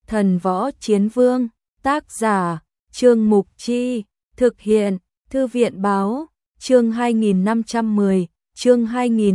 Thần võ chiến vương, tác giả, Trương Mục Chi, thực hiện, Thư viện báo, chương 2510, chương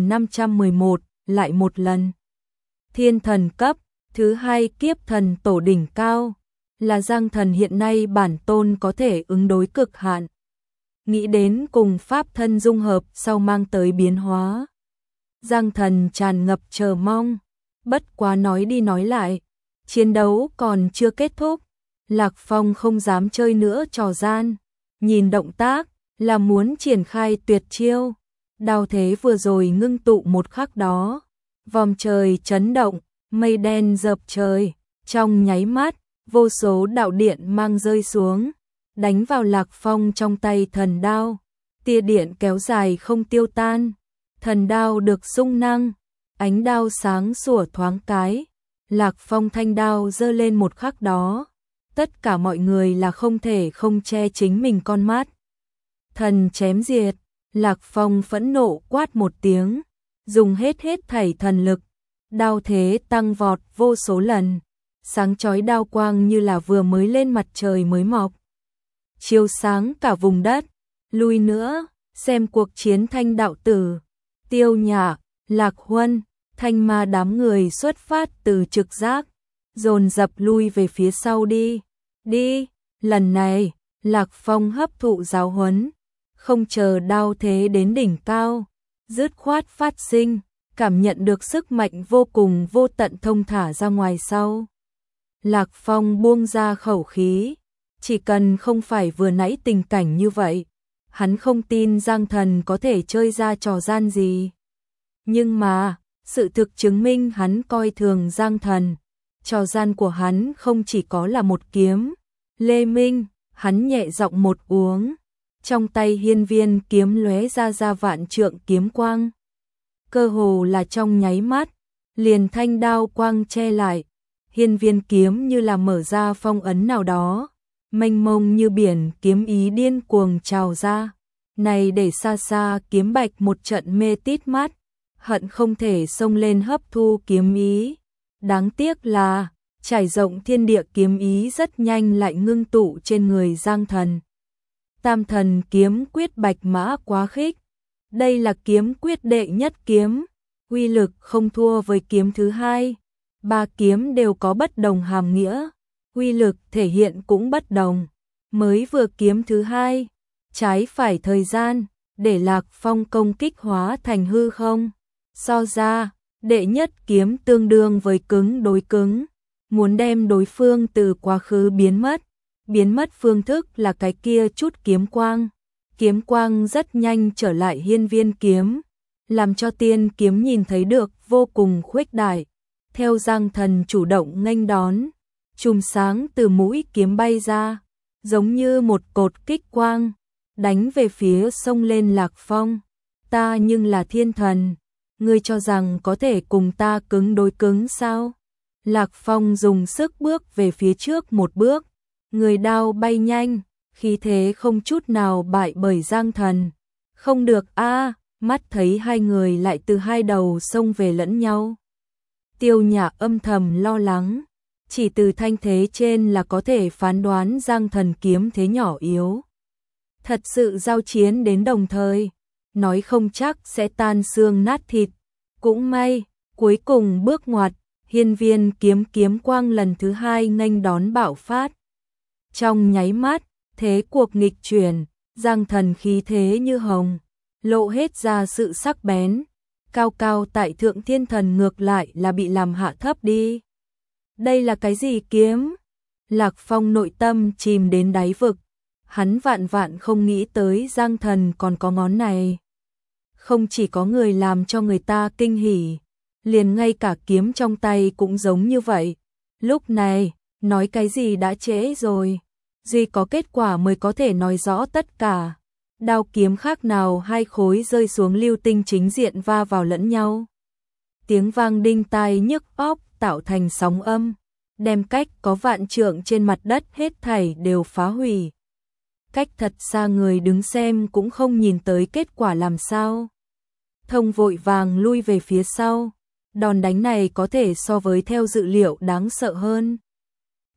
2511, lại một lần. Thiên thần cấp, thứ hai kiếp thần tổ đỉnh cao, là Giang Thần hiện nay bản tôn có thể ứng đối cực hạn. Nghĩ đến cùng pháp thân dung hợp sau mang tới biến hóa. Giang Thần tràn ngập chờ mong, bất quá nói đi nói lại, chiến đấu còn chưa kết thúc, Lạc Phong không dám chơi nữa trò gian, nhìn động tác là muốn triển khai tuyệt chiêu. Đao thế vừa rồi ngưng tụ một khắc đó, vòm trời chấn động, mây đen dợp trời, trong nháy mắt, vô số đạo điện mang rơi xuống, đánh vào Lạc Phong trong tay thần đao, tia điện kéo dài không tiêu tan, thần đao được sung năng, ánh đao sáng sủa thoáng cái, Lạc Phong thanh đao giơ lên một khắc đó, tất cả mọi người là không thể không che chính mình con mắt. Thần chém diệt, Lạc Phong phẫn nộ quát một tiếng, dùng hết thảy thần lực, đao thế tăng vọt vô số lần, sáng chói đao quang như là vừa mới lên mặt trời mới mọc, chiếu sáng cả vùng đất. Lui nữa, xem cuộc chiến Thanh đạo tử, Tiêu Nhạc, Lạc Huân, Thanh Ma đám người xuất phát từ trực giác, dồn dập lui về phía sau đi. Lần này, Lạc Phong hấp thụ giáo huấn, không chờ đao thế đến đỉnh cao, dứt khoát phát sinh, cảm nhận được sức mạnh vô cùng vô tận thông thả ra ngoài sau. Lạc Phong buông ra khẩu khí, chỉ cần không phải vừa nãy tình cảnh như vậy, hắn không tin Giang Thần có thể chơi ra trò gian gì. Nhưng mà, sự thực chứng minh hắn coi thường Giang Thần, trò gian của hắn không chỉ có là một kiếm. Lê Minh, hắn nhẹ giọng một uống, trong tay hiên viên kiếm lóe ra vạn trượng kiếm quang. Cơ hồ là trong nháy mắt, liền thanh đao quang che lại, hiên viên kiếm như là mở ra phong ấn nào đó, mênh mông như biển kiếm ý điên cuồng trào ra. Này để xa xa kiếm bạch một trận mê tít mắt, hận không thể xông lên hấp thu kiếm ý. Đáng tiếc là, trải rộng thiên địa kiếm ý rất nhanh lại ngưng tụ trên người Giang Thần. Tam thần kiếm quyết bạch mã quá khích. Đây là kiếm quyết đệ nhất kiếm, uy lực không thua với kiếm thứ hai. Ba kiếm đều có bất đồng hàm nghĩa, uy lực thể hiện cũng bất đồng. Mới vừa kiếm thứ hai, trái phải thời gian, để Lạc Phong công kích hóa thành hư không. So ra, đệ nhất kiếm tương đương với cứng đối cứng, muốn đem đối phương từ quá khứ biến mất phương thức là cái kia chút kiếm quang rất nhanh trở lại hiên viên kiếm, làm cho tiên kiếm nhìn thấy được vô cùng khuếch đại. Theo Giang Thần chủ động nghênh đón, chùm sáng từ mũi kiếm bay ra, giống như một cột kích quang, đánh về phía sông lên Lạc Phong. Ta nhưng là thiên thần, ngươi cho rằng có thể cùng ta cứng đối cứng sao? Lạc Phong dùng sức bước về phía trước một bước, người đao bay nhanh, khí thế không chút nào bại bởi Giang Thần. Không được a, mắt thấy hai người lại từ hai đầu xông về lẫn nhau. Tiêu Nhạc âm thầm lo lắng, chỉ từ thanh thế trên là có thể phán đoán Giang Thần kiếm thế nhỏ yếu. Thật sự giao chiến đến đồng thời, nói không chắc sẽ tan xương nát thịt. Cũng may, cuối cùng bước ngoặt, hiên viên kiếm quang lần thứ hai nghênh đón bạo phát. Trong nháy mắt, thế cuộc nghịch chuyển, Giang Thần khí thế như hồng, lộ hết ra sự sắc bén, cao tại thượng thiên thần ngược lại là bị làm hạ thấp đi. Đây là cái gì kiếm? Lạc Phong nội tâm chìm đến đáy vực, hắn vạn không nghĩ tới Giang Thần còn có ngón này. Không chỉ có người làm cho người ta kinh hỉ, liền ngay cả kiếm trong tay cũng giống như vậy. Lúc này, nói cái gì đã trễ rồi, duy có kết quả mới có thể nói rõ tất cả. Đao kiếm khác nào hai khối rơi xuống lưu tinh chính diện va vào lẫn nhau. Tiếng vang đinh tai nhức óc tạo thành sóng âm, đem cách có vạn trượng trên mặt đất hết thảy đều phá hủy. Cách thật xa người đứng xem cũng không nhìn tới kết quả làm sao. Thông vội vàng lui về phía sau, đòn đánh này có thể so với theo dự liệu đáng sợ hơn.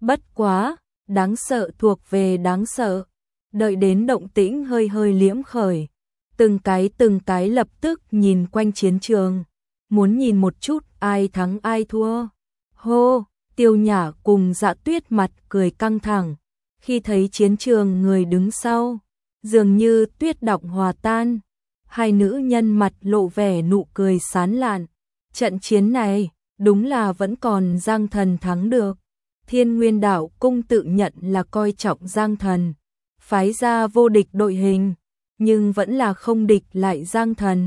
Bất quá, đáng sợ thuộc về đáng sợ. Đợi đến động tĩnh hơi hơi liễm khởi, từng cái lập tức nhìn quanh chiến trường, muốn nhìn một chút ai thắng ai thua. Hô, Tiêu Nhã cùng Dạ Tuyết mặt cười căng thẳng, khi thấy chiến trường người đứng sau, dường như tuyết động hòa tan, hai nữ nhân mặt lộ vẻ nụ cười sán lạn. Trận chiến này, đúng là vẫn còn Giang Thần thắng được. Thiên Nguyên Đạo Cung tự nhận là coi trọng Giang Thần, phái ra vô địch đội hình, nhưng vẫn là không địch lại Giang Thần.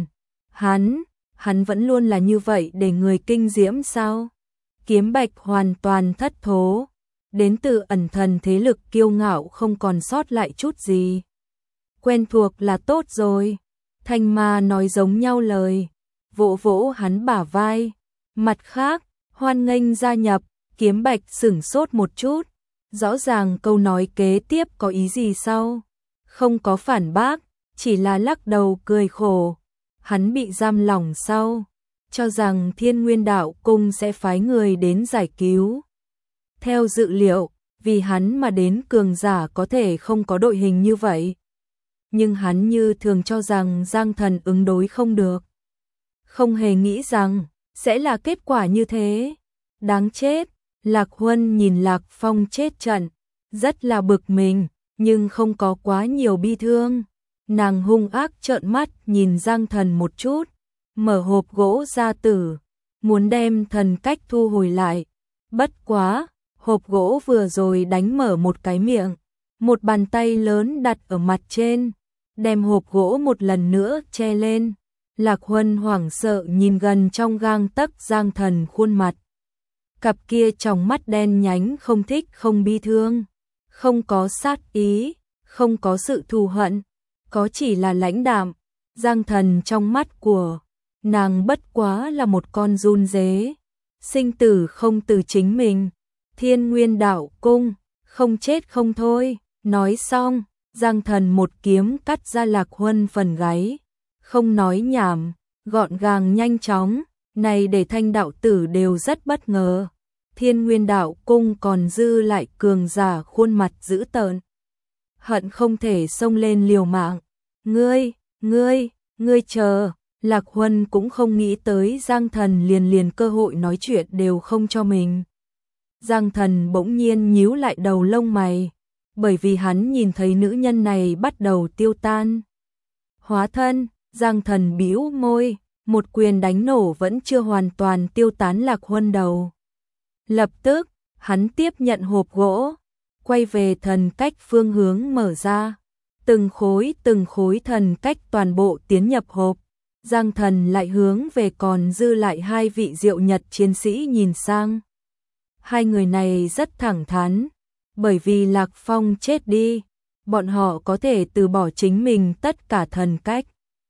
Hắn vẫn luôn là như vậy để người kinh diễm sao? Kiếm Bạch hoàn toàn thất thố, đến từ ẩn thần thế lực kiêu ngạo không còn sót lại chút gì. Quen thuộc là tốt rồi, Thanh Ma nói giống nhau lời, vỗ vỗ hắn bả vai. Mặt khác, hoan nghênh gia nhập. Kiếm Bạch sửng sốt một chút, rõ ràng câu nói kế tiếp có ý gì sao? Không có phản bác, chỉ là lắc đầu cười khổ. Hắn bị giam lỏng sau, cho rằng Thiên Nguyên Đạo Cung sẽ phái người đến giải cứu. Theo dự liệu, vì hắn mà đến cường giả có thể không có đội hình như vậy. Nhưng hắn như thường cho rằng Giang Thần ứng đối không được. Không hề nghĩ rằng sẽ là kết quả như thế. Đáng chết. Lạc Huân nhìn Lạc Phong chết trận, rất là bực mình, nhưng không có quá nhiều bi thương. Nàng hung ác trợn mắt nhìn Giang Thần một chút, mở hộp gỗ ra tử, muốn đem thần cách thu hồi lại. Bất quá, hộp gỗ vừa rồi đánh mở một cái miệng, một bàn tay lớn đặt ở mặt trên, đem hộp gỗ một lần nữa che lên. Lạc Huân hoảng sợ nhìn gần trong gang tấc Giang Thần khuôn mặt. Cặp kia trong mắt đen nhánh không thích không bi thương, không có sát ý, không có sự thù hận, có chỉ là lãnh đạm. Giang Thần trong mắt của nàng bất quá là một con giun dế, sinh tử không từ chính mình. Thiên Nguyên Đạo Cung, không chết không thôi. Nói xong, Giang Thần một kiếm cắt ra Lạc Huân phần gáy, không nói nhảm, gọn gàng nhanh chóng. Này để Thanh đạo tử đều rất bất ngờ. Thiên Nguyên Đạo Cung còn dư lại cường giả khuôn mặt dữ tợn, hận không thể xông lên liều mạng. Ngươi chờ. Lạc Huân cũng không nghĩ tới Giang Thần liền cơ hội nói chuyện đều không cho mình. Giang Thần bỗng nhiên nhíu lại đầu lông mày, bởi vì hắn nhìn thấy nữ nhân này bắt đầu tiêu tan. Hóa thân. Giang Thần bĩu môi, một quyền đánh nổ vẫn chưa hoàn toàn tiêu tán Lạc Huân đầu. Lập tức, hắn tiếp nhận hộp gỗ, quay về thần cách phương hướng mở ra. Từng khối thần cách toàn bộ tiến nhập hộp. Giang Thần lại hướng về còn dư lại hai vị Diệu Nhật chiến sĩ nhìn sang. Hai người này rất thẳng thắn, bởi vì Lạc Phong chết đi, bọn họ có thể từ bỏ chính mình tất cả thần cách.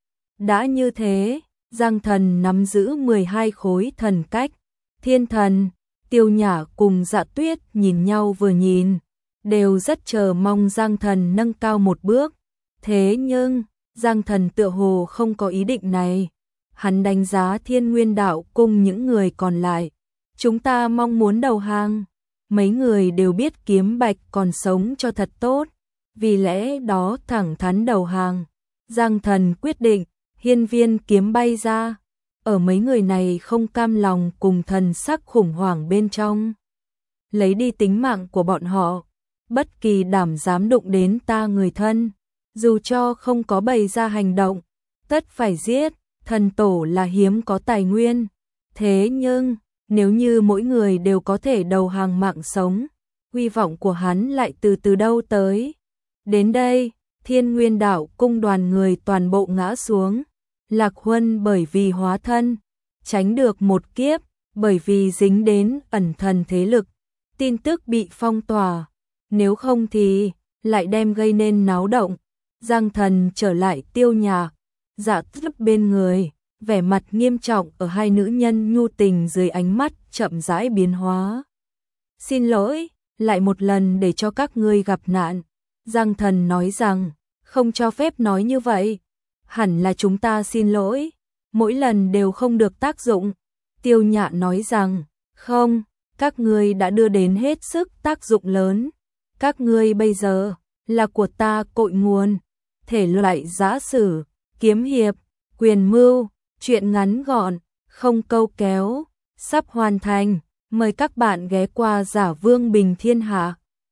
Đã như thế, Giang Thần nắm giữ 12 khối thần cách. Thiên Thần, Tiêu Nhã cùng Dạ Tuyết nhìn nhau vừa nhìn, đều rất chờ mong Giang Thần nâng cao một bước. Thế nhưng, Giang Thần tựa hồ không có ý định này. Hắn đánh giá Thiên Nguyên Đạo Cung những người còn lại. Chúng ta mong muốn đầu hàng. Mấy người đều biết Kiếm Bạch còn sống cho thật tốt, vì lẽ đó thẳng thắn đầu hàng. Giang Thần quyết định, hiên viên kiếm bay ra. Ở mấy người này không cam lòng cùng thần sắc khủng hoảng bên trong, lấy đi tính mạng của bọn họ. Bất kỳ đảm dám đụng đến ta người thân, dù cho không có bày ra hành động, tất phải giết. Thần tổ là hiếm có tài nguyên. Thế nhưng, nếu như mỗi người đều có thể đầu hàng mạng sống, hy vọng của hắn lại từ đâu tới. Đến đây, Thiên Nguyên Đạo Cung đoàn người toàn bộ ngã xuống. Lạc Huân bởi vì hóa thân, tránh được một kiếp, bởi vì dính đến ẩn thần thế lực, tin tức bị phong tỏa. Nếu không thì, lại đem gây nên náo động. Giang Thần trở lại Tiêu Nhã, Dạ Tuyết bên người, vẻ mặt nghiêm trọng ở hai nữ nhân nhu tình dưới ánh mắt chậm rãi biến hóa. Xin lỗi, lại một lần để cho các ngươi gặp nạn. Giang Thần nói rằng, không cho phép nói như vậy. Hẳn là chúng ta xin lỗi, mỗi lần đều không được tác dụng. Tiêu Nhã nói rằng, không, các ngươi đã đưa đến hết sức tác dụng lớn. Các ngươi bây giờ là của ta cội nguồn, thể loại giã sử, kiếm hiệp, quyền mưu, truyện ngắn gọn, không câu kéo, sắp hoàn thành. Mời các bạn ghé qua Giả Vương Bình Thiên Hạ.